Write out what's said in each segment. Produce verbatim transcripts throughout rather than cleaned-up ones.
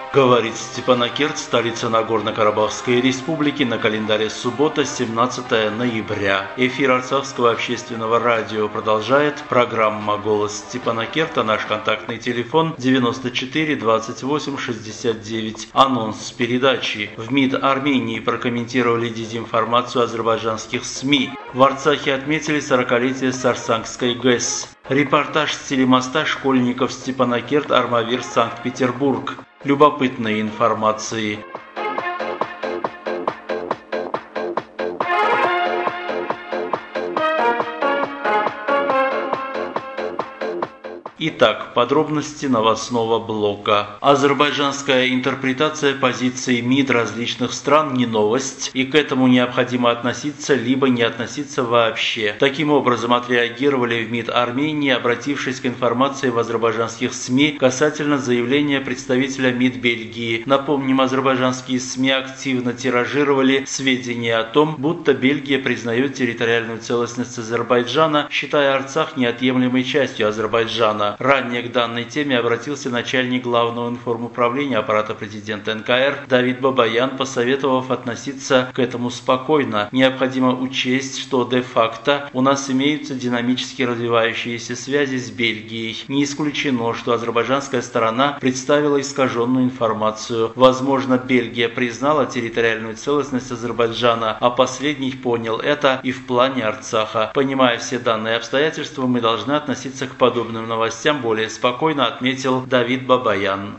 Говорит Степанакерт, столица Нагорно-Карабахской республики, на календаре суббота, семнадцатое ноября. Эфир Арцахского общественного радио продолжает. Программа «Голос Степанакерта». Наш контактный телефон девяносто четыре двадцать восемь шестьдесят девять. Анонс передачи. В МИД Армении прокомментировали дезинформацию азербайджанских СМИ. В Арцахе отметили сорокалетие Сарсангской ГЭС. Репортаж с телемоста школьников Степанакерт, Армавир, Санкт-Петербург. Любопытные информации. Итак, подробности новостного блока. Азербайджанская интерпретация позиций МИД различных стран не новость, и к этому необходимо относиться, либо не относиться вообще. Таким образом, отреагировали в МИД Армении, обратившись к информации в азербайджанских СМИ касательно заявления представителя МИД Бельгии. Напомним, азербайджанские СМИ активно тиражировали сведения о том, будто Бельгия признает территориальную целостность Азербайджана, считая Арцах неотъемлемой частью Азербайджана. Ранее к данной теме обратился начальник главного информуправления аппарата президента эн ка эр Давид Бабаян, посоветовав относиться к этому спокойно. Необходимо учесть, что де-факто у нас имеются динамически развивающиеся связи с Бельгией. Не исключено, что азербайджанская сторона представила искаженную информацию. Возможно, Бельгия признала территориальную целостность Азербайджана, а последний понял это и в плане Арцаха. Понимая все данные обстоятельства, мы должны относиться к подобным новостям более спокойно, отметил Давид Бабаян.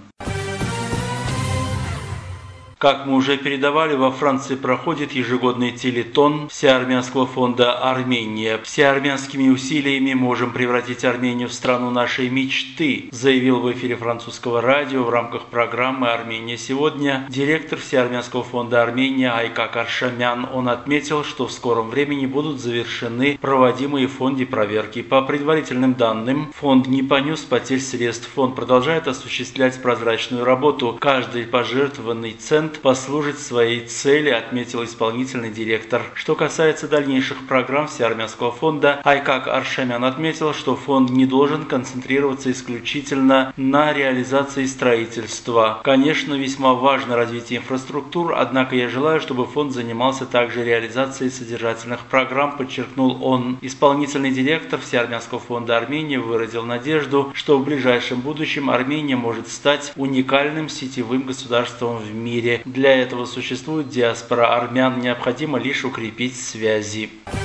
Как мы уже передавали, во Франции проходит ежегодный телетон Всеармянского фонда «Армения». Всеармянскими усилиями можем превратить Армению в страну нашей мечты, заявил в эфире французского радио в рамках программы «Армения сегодня» директор Всеармянского фонда «Армения» Айкак Аршамян. Он отметил, что в скором времени будут завершены проводимые в фонде проверки. По предварительным данным, фонд не понес потерь средств. Фонд продолжает осуществлять прозрачную работу. Каждый пожертвованный цент послужит своей цели, отметил исполнительный директор. Что касается дальнейших программ Всеармянского фонда, Айкак Аршамян отметил, что фонд не должен концентрироваться исключительно на реализации строительства. Конечно, весьма важно развитие инфраструктур, однако я желаю, чтобы фонд занимался также реализацией содержательных программ, подчеркнул он. Исполнительный директор Всеармянского фонда Армении выразил надежду, что в ближайшем будущем Армения может стать уникальным сетевым государством в мире. Для этого существует диаспора армян, необходимо лишь укрепить связи.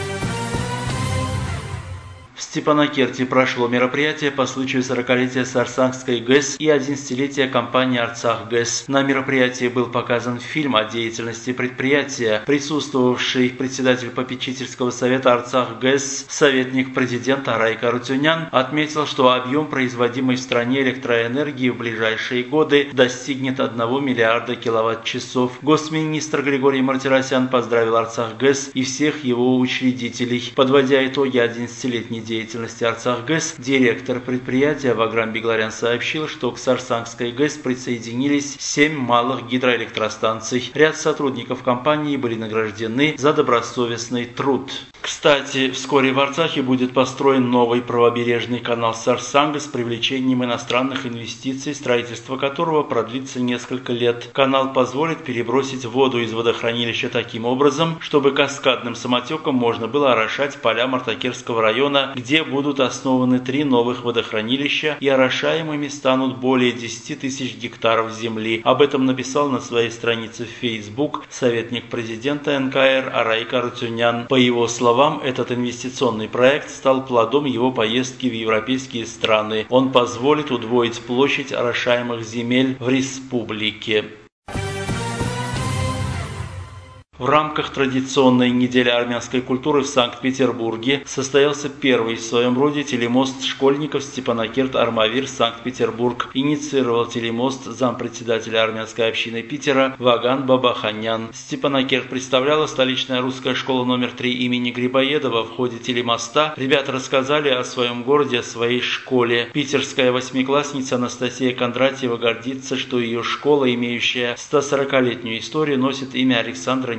В Степанакерте прошло мероприятие по случаю сорокалетия Сарсангской ГЭС и одиннадцатилетия компании Арцах ГЭС. На мероприятии был показан фильм о деятельности предприятия. Присутствовавший председатель попечительского совета Арцах ГЭС, советник президента Арайка Арутюнян, отметил, что объем производимой в стране электроэнергии в ближайшие годы достигнет одного миллиарда киловатт-часов. Госминистр Григорий Мартиросян поздравил Арцах ГЭС и всех его учредителей. Подводя итоги одиннадцатилетней деятельности Арцах ГЭС, директор предприятия Ваграм Бегларян сообщил, что к Сарсангской ГЭС присоединились семь малых гидроэлектростанций. Ряд сотрудников компании были награждены за добросовестный труд. Кстати, вскоре в Арцахе будет построен новый правобережный канал Сарсанга с привлечением иностранных инвестиций, строительство которого продлится несколько лет. Канал позволит перебросить воду из водохранилища таким образом, чтобы каскадным самотеком можно было орошать поля Мартакерского района, где будут основаны три новых водохранилища, и орошаемыми станут более десяти тысяч гектаров земли. Об этом написал на своей странице в Facebook советник президента эн ка эр Арайк Арутюнян. По его словам, этот инвестиционный проект стал плодом его поездки в европейские страны. Он позволит удвоить площадь орошаемых земель в республике. В рамках традиционной недели армянской культуры в Санкт-Петербурге состоялся первый в своем роде телемост школьников Степанакерт Армавир, Санкт-Петербург. Инициировал телемост зампредседателя армянской общины Питера Ваган Бабаханян. Степанакерт представляла столичная русская школа номер три имени Грибоедова. В ходе телемоста ребята рассказали о своем городе, о своей школе. Питерская восьмиклассница Анастасия Кондратьева гордится, что ее школа, имеющая сто сорокалетнюю историю, носит имя Александра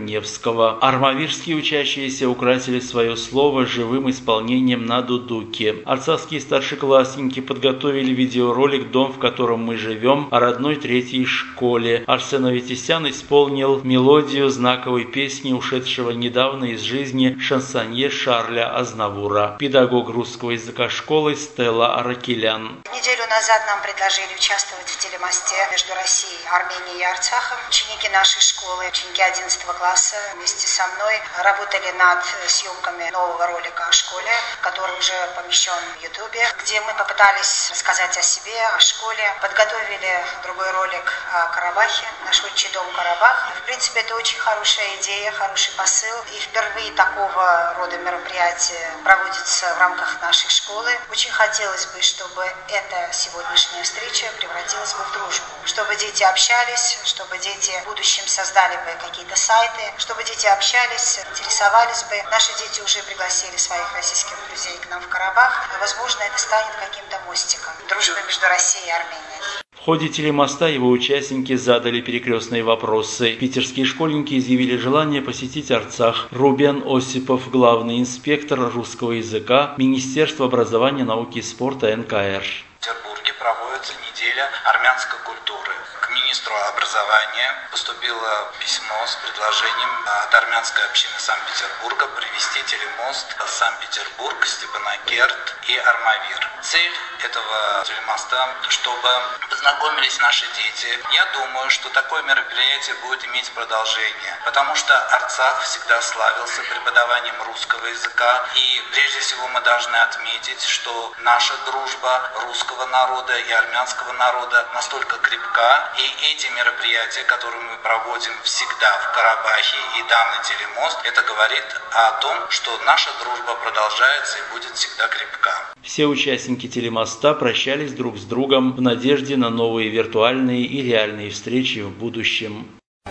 Невского. Армавирские учащиеся украсили свое слово живым исполнением на дудуке. Арцахские старшеклассники подготовили видеоролик «Дом, в котором мы живем» о родной третьей школе. Арсен Аветисян исполнил мелодию знаковой песни ушедшего недавно из жизни шансонье Шарля Азнавура. Педагог русского языка школы Стелла Аракелян. Неделю назад нам предложили участвовать в телемосте между Россией, Арменией и Арцахом. Ученики нашей школы, ученики одиннадцатого класса, вместе со мной работали над съемками нового ролика о школе, который уже помещен в Ютубе, где мы попытались рассказать о себе, о школе. Подготовили другой ролик о Карабахе, наш отчий дом Карабах. В принципе, это очень хорошая идея, хороший посыл. И впервые такого рода мероприятие проводится в рамках нашей школы. Очень хотелось бы, чтобы эта сегодняшняя встреча превратилась бы в дружбу, чтобы дети общались, чтобы дети в будущем создали бы какие-то сайты, чтобы дети общались, интересовались бы. Наши дети уже пригласили своих российских друзей к нам в Карабах. Возможно, это станет каким-то мостиком дружбы между Россией и Арменией. В ходе телемоста его участники задали перекрестные вопросы. Питерские школьники изъявили желание посетить Арцах. Рубен Осипов, главный инспектор русского языка, Министерства образования, науки и спорта эн ка эр. В Петербурге проводится неделя армянской культуры. К министру образования поступило письмо с предложением от армянской общины Санкт-Петербурга провести телемост Санкт-Петербург, Степанакерт и Армавир. Цель этого телемоста, чтобы познакомились наши дети. Я думаю, что такое мероприятие будет иметь продолжение, потому что Арцах всегда славился преподаванием русского языка, и прежде всего мы должны отметить, что наша дружба русского народа и армянского народа настолько крепка, и эти мероприятия, которые мы проводим всегда в Карабахе и данный телемост, это говорит о том, что наша дружба продолжается и будет всегда крепка. Все участники телемоста прощались друг с другом в надежде на новые виртуальные и реальные встречи в будущем.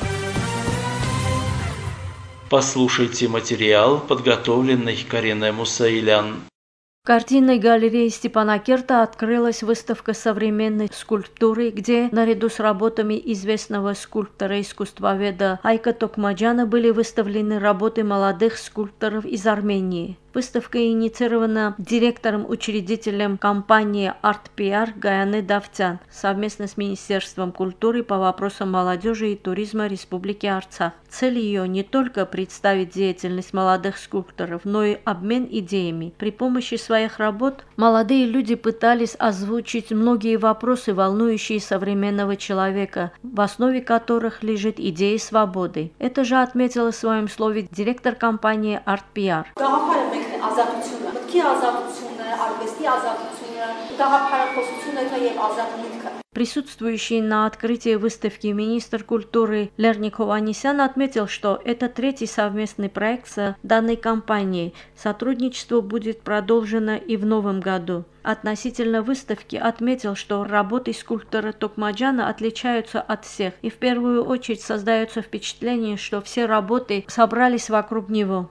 Послушайте материал, подготовленный Кариной Мусаилян. В картинной галерее Степанакерта открылась выставка современной скульптуры, где наряду с работами известного скульптора-искусствоведа Айка Токмаджана были выставлены работы молодых скульпторов из Армении. Выставка инициирована директором-учредителем компании Арт пи ар Гаяне Давтян совместно с Министерством культуры по вопросам молодежи и туризма Республики Арцах. Цель ее не только представить деятельность молодых скульпторов, но и обмен идеями. При помощи своих работ молодые люди пытались озвучить многие вопросы, волнующие современного человека, в основе которых лежит идея свободы. Это же отметила в своем слове директор компании Арт пи ар. Ազատությունը, մտքի ազատությունը, արվեստի ազատությունը, գաղափարախոսությունը եւ ազատ միտքը. Присутствующий на открытии выставки министр культуры Лерник Хованесян отметил, что это третий совместный проект с данной компанией. Сотрудничество будет продолжено и в новом году. Относительно выставки отметил, что работы скульптора Токмаджана отличаются от всех, и в первую очередь создается впечатление, что все работы собрались вокруг него.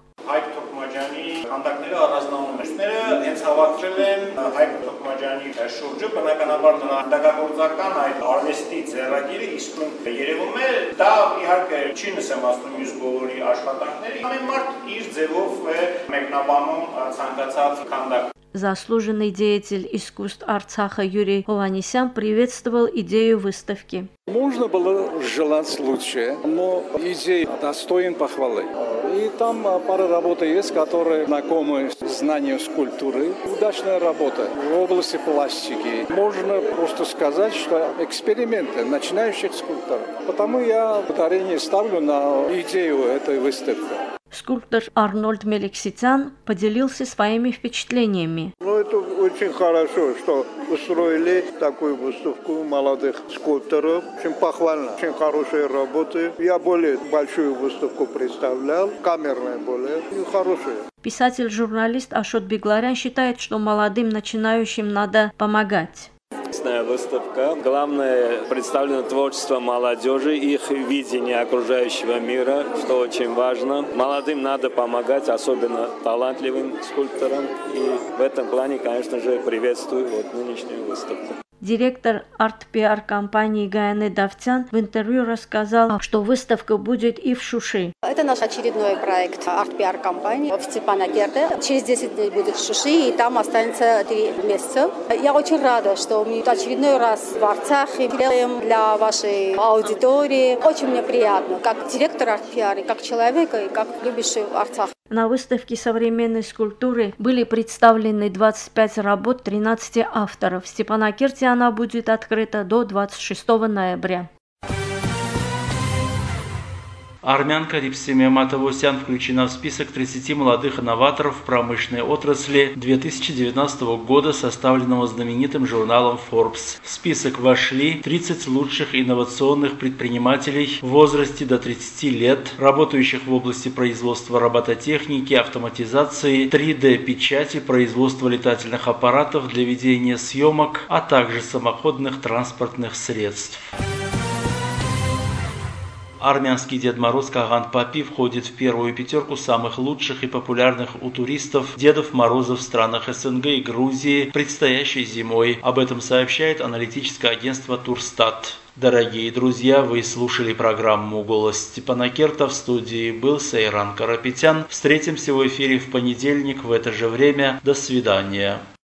Հանդակները առանձնանում են։ Մյուսները հենց հավաքվել են Հայկ Տոկմաջյանի շուրջը, բնականաբար նրա հանդակագործական այդ արվեստի ձեռագիրը իսկույն երևում է։ Դա իհարկե չի նշեմ ասում մյուս բոլորի աշխատանքների։ Ամեն մարդ իր ձևով է մեկնաբանում ցանկացած քանդակ։ Заслуженный деятель искусств Арцаха Юрий Хованесян приветствовал идею выставки. Можно было желать лучше, но идея достоин похвалы. И там пара работ есть, которые знакомы с знанием скульптуры. Удачная работа в области пластики. Можно просто сказать, что эксперименты начинающих скульпторов. Потому я ударение ставлю на идею этой выставки. Скульптор Арнольд Меликситян поделился своими впечатлениями. Ну, это очень хорошо, что устроили такую выставку молодых скульпторов. Очень похвально, очень хорошие работы. Я более большую выставку представлял, камерная более, и хорошие. Писатель-журналист Ашот Бегларян считает, что молодым начинающим надо помогать. Выставка. Главное, представлено творчество молодежи, их видение окружающего мира, что очень важно. Молодым надо помогать, особенно талантливым скульпторам. И в этом плане, конечно же, приветствую вот нынешнюю выставку. Директор арт-пиар компании Гаяне Давтян в интервью рассказал, что выставка будет и в Шуши. Это наш очередной проект арт-пиар компании в Степанакерте. Через десять дней будет в Шуши, и там останется три месяца. Я очень рада, что мы очередной раз в Арцахе делаем для вашей аудитории. Очень мне приятно, как директор арт-пиара, как человека и как любящий Арцах. На выставке современной скульптуры были представлены двадцать пять работ тринадцати авторов. В Степанакерте она будет открыта до двадцать шестого ноября. Армянка Рипсиме Матавосян включена в список тридцати молодых инноваторов в промышленной отрасли две тысячи девятнадцатого года, составленного знаменитым журналом Forbes. В список вошли тридцать лучших инновационных предпринимателей в возрасте до тридцати лет, работающих в области производства робототехники, автоматизации, три дэ печати, производства летательных аппаратов для ведения съемок, а также самоходных транспортных средств. Армянский Дед Мороз Каган Папи входит в первую пятерку самых лучших и популярных у туристов Дедов Морозов в странах эс эн гэ и Грузии предстоящей зимой. Об этом сообщает аналитическое агентство Турстат. Дорогие друзья, вы слушали программу «Голос Степанакерта». В студии был Сейран Карапетян. Встретимся в эфире в понедельник в это же время. До свидания.